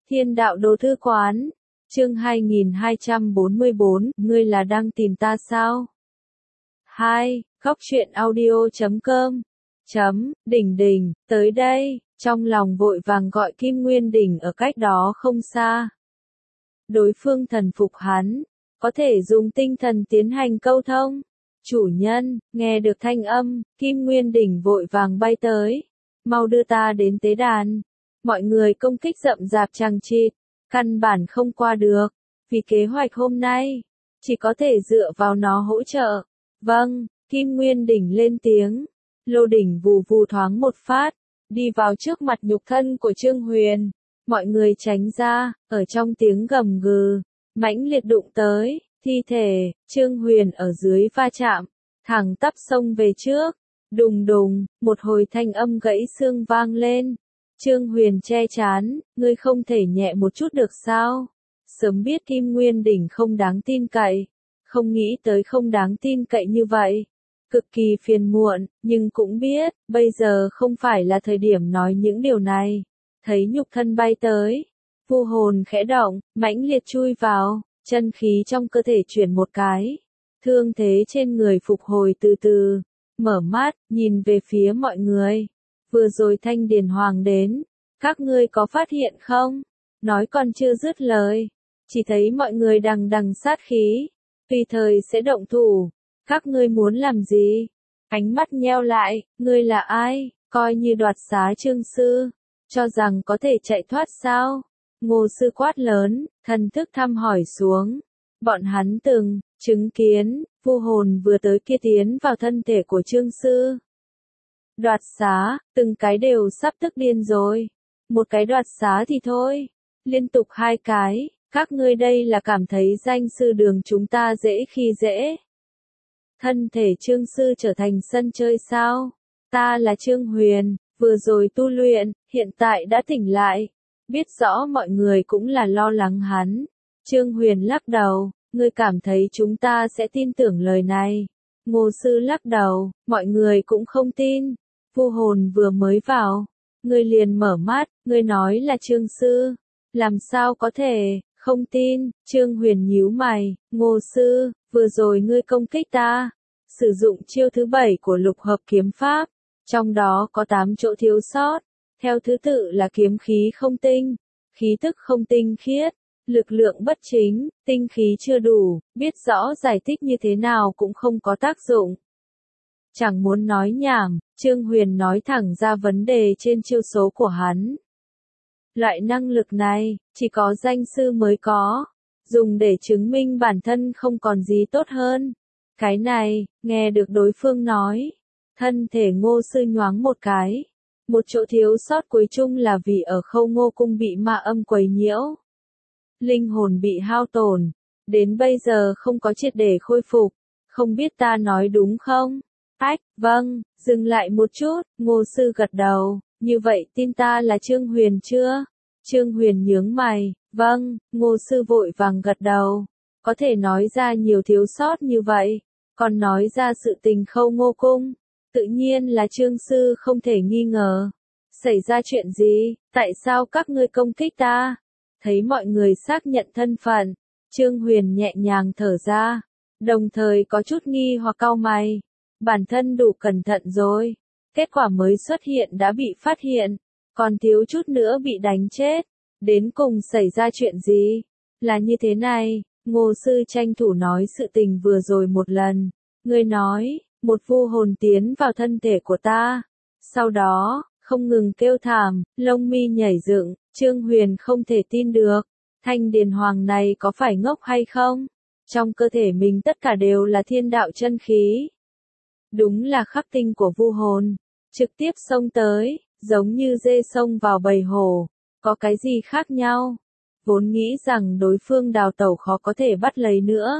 Thiên đạo đồ thư quán. Chương 2244, ngươi là đang tìm ta sao? 2. Góc truyện audio.com. Đỉnh Đỉnh, tới đây, trong lòng vội vàng gọi Kim Nguyên Đỉnh ở cách đó không xa. Đối phương thần phục hắn, có thể dùng tinh thần tiến hành câu thông. Chủ nhân, nghe được thanh âm, Kim Nguyên Đỉnh vội vàng bay tới. Mau đưa ta đến tế đàn. Mọi người công kích rậm rạp chằng chịt, căn bản không qua được. Vì kế hoạch hôm nay, chỉ có thể dựa vào nó hỗ trợ. Vâng, Kim Nguyên Đỉnh lên tiếng. Lô đỉnh vù vù thoáng một phát, đi vào trước mặt nhục thân của Trương Huyền. Mọi người tránh ra, ở trong tiếng gầm gừ, mãnh liệt đụng tới, thi thể, Trương Huyền ở dưới va chạm, thẳng tắp xông về trước. Đùng đùng, một hồi thanh âm gãy xương vang lên. Trương Huyền che chán, ngươi không thể nhẹ một chút được sao? Sớm biết Kim Nguyên Đỉnh không đáng tin cậy, không nghĩ tới không đáng tin cậy như vậy. Cực kỳ phiền muộn, nhưng cũng biết, bây giờ không phải là thời điểm nói những điều này. Thấy nhục thân bay tới, vu hồn khẽ động, mãnh liệt chui vào, chân khí trong cơ thể chuyển một cái. Thương thế trên người phục hồi từ từ, mở mắt, nhìn về phía mọi người. Vừa rồi Thanh Điền Hoàng đến, các ngươi có phát hiện không? Nói còn chưa dứt lời, chỉ thấy mọi người đằng đằng sát khí, tùy thời sẽ động thủ. Các ngươi muốn làm gì? Ánh mắt nheo lại, ngươi là ai? Coi như đoạt xá Trương sư, cho rằng có thể chạy thoát sao? Ngô sư quát lớn, thần thức thăm hỏi xuống. Bọn hắn từng chứng kiến, vu hồn vừa tới kia tiến vào thân thể của Trương sư. Đoạt xá, từng cái đều sắp tức điên rồi. Một cái đoạt xá thì thôi, liên tục hai cái, các ngươi đây là cảm thấy danh sư đường chúng ta dễ khi dễ. Thân thể Trương sư trở thành sân chơi sao? Ta là Trương Huyền, vừa rồi tu luyện, hiện tại đã tỉnh lại. Biết rõ mọi người cũng là lo lắng hắn. Trương Huyền lắc đầu, ngươi cảm thấy chúng ta sẽ tin tưởng lời này. Ngô sư lắc đầu, mọi người cũng không tin. Vu hồn vừa mới vào, ngươi liền mở mắt, ngươi nói là Trương sư. Làm sao có thể, không tin? Trương Huyền nhíu mày, Ngô sư, vừa rồi ngươi công kích ta. Sử dụng chiêu thứ 7 của lục hợp kiếm pháp, trong đó có 8 chỗ thiếu sót. Theo thứ tự là kiếm khí không tinh, khí tức không tinh khiết, lực lượng bất chính, tinh khí chưa đủ, biết rõ giải thích như thế nào cũng không có tác dụng. Chẳng muốn nói nhảm, Trương Huyền nói thẳng ra vấn đề trên chiêu số của hắn. Loại năng lực này, chỉ có danh sư mới có, dùng để chứng minh bản thân không còn gì tốt hơn. Cái này, nghe được đối phương nói, thân thể Ngô sư nhoáng một cái. Một chỗ thiếu sót cuối chung là vì ở Khâu Ngô cung bị ma âm quấy nhiễu. Linh hồn bị hao tổn, đến bây giờ không có triệt để khôi phục, không biết ta nói đúng không? Ách, vâng, dừng lại một chút, Ngô sư gật đầu, như vậy tin ta là Trương Huyền chưa? Trương Huyền nhướng mày, vâng, Ngô sư vội vàng gật đầu, có thể nói ra nhiều thiếu sót như vậy, còn nói ra sự tình Khâu Ngô cung. Tự nhiên là Trương sư không thể nghi ngờ. Xảy ra chuyện gì, tại sao các ngươi công kích ta? Thấy mọi người xác nhận thân phận, Trương Huyền nhẹ nhàng thở ra, đồng thời có chút nghi hoặc cau mày. Bản thân đủ cẩn thận rồi, kết quả mới xuất hiện đã bị phát hiện, còn thiếu chút nữa bị đánh chết. Đến cùng xảy ra chuyện gì? Là như thế này, Ngô sư tranh thủ nói sự tình vừa rồi một lần. Ngươi nói, một vu hồn tiến vào thân thể của ta. Sau đó, không ngừng kêu thảm, lông mi nhảy dựng, Trương Huyền không thể tin được. Thanh Điền Hoàng này có phải ngốc hay không? Trong cơ thể mình tất cả đều là thiên đạo chân khí. Đúng là khắc tinh của vu hồn. Trực tiếp xông tới, giống như dê xông vào bầy hổ. Có cái gì khác nhau? Vốn nghĩ rằng đối phương đào tẩu khó có thể bắt lấy nữa.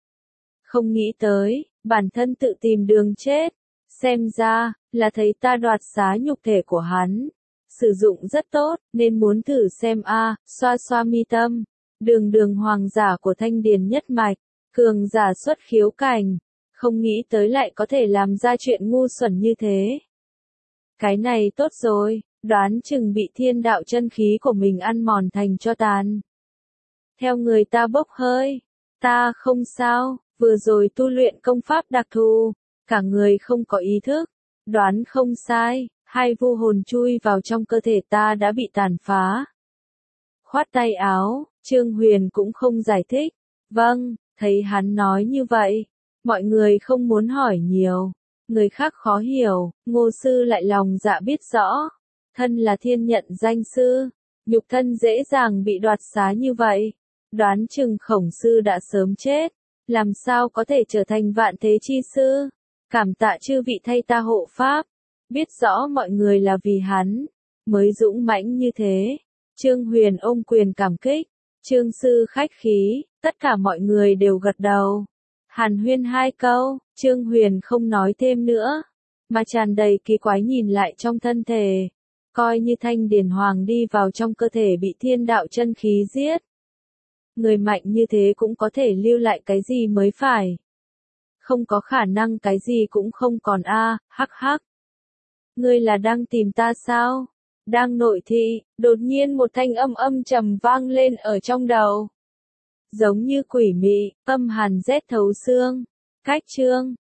Không nghĩ tới, bản thân tự tìm đường chết. Xem ra, là thấy ta đoạt xá nhục thể của hắn. Sử dụng rất tốt, nên muốn thử xem xoa xoa mi tâm. Đường hoàng giả của Thanh Điền nhất mạch, cường giả xuất khiếu cảnh. Không nghĩ tới lại có thể làm ra chuyện ngu xuẩn như thế. Cái này tốt rồi, đoán chừng bị thiên đạo chân khí của mình ăn mòn thành tro tàn. Theo người ta bốc hơi, ta không sao, vừa rồi tu luyện công pháp đặc thù, cả người không có ý thức, đoán không sai, hai vu hồn chui vào trong cơ thể ta đã bị tàn phá. Khoát tay áo, Trương Huyền cũng không giải thích, vâng, thấy hắn nói như vậy, mọi người không muốn hỏi nhiều, người khác khó hiểu, Ngô sư lại lòng dạ biết rõ, thân là thiên nhận danh sư, nhục thân dễ dàng bị đoạt xá như vậy, đoán chừng Khổng sư đã sớm chết, làm sao có thể trở thành vạn thế chi sư, cảm tạ chư vị thay ta hộ pháp, biết rõ mọi người là vì hắn, mới dũng mãnh như thế. Trương Huyền ôm quyền cảm kích, Trương sư khách khí, tất cả mọi người đều gật đầu. Hàn huyên hai câu, Trương Huyền không nói thêm nữa, mà tràn đầy kỳ quái nhìn lại trong thân thể, coi như Thanh Điền Hoàng đi vào trong cơ thể bị thiên đạo chân khí giết. Người mạnh như thế cũng có thể lưu lại cái gì mới phải. Không có khả năng cái gì cũng không còn a, hắc hắc. Ngươi là đang tìm ta sao? Đang nội thị, đột nhiên một thanh âm trầm vang lên ở trong đầu. Giống như quỷ mị, âm hàn rét thấu xương. Cách chương